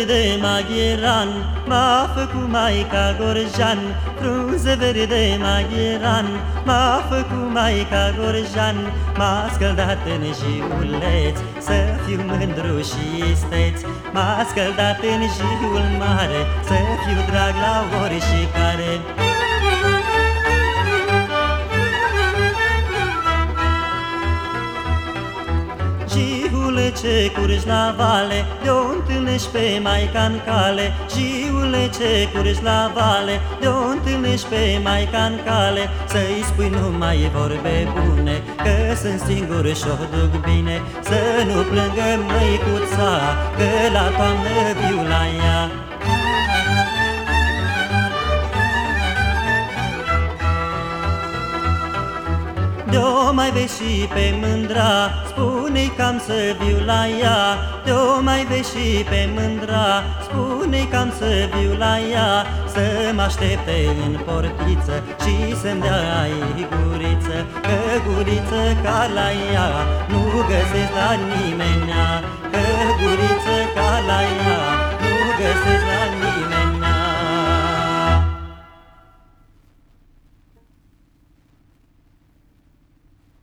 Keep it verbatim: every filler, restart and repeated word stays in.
verde maghieran, m-a făcut Maica Gorjan. Frunze verde maghieran, m-a făcut Maica Gorjan. M-a scăldat în jiuleț, să fiu mândru și isteț. M-a scăldat în jiul mare, să fiu drag la oricare. Jiule ce curgi la vale, de-o întâlnești pe Maica-n cale. Jiule ce curgi la vale, de-o întâlnești pe Maica-n cale. Să-i spui numai vorbe bune, că sunt singur și-o duc bine. Să nu plângă măicuța, că la toamnă viu la ea. De-o mai vezi și pe mândra, spune-i cam să viu la ea. De-o mai vezi și pe mândra, spune-i cam să viu la ea. Să mă aștepte în portiță și să-mi dea ai guriță, că guriță ca la ea nu găsesc la nimenea, că guriță ca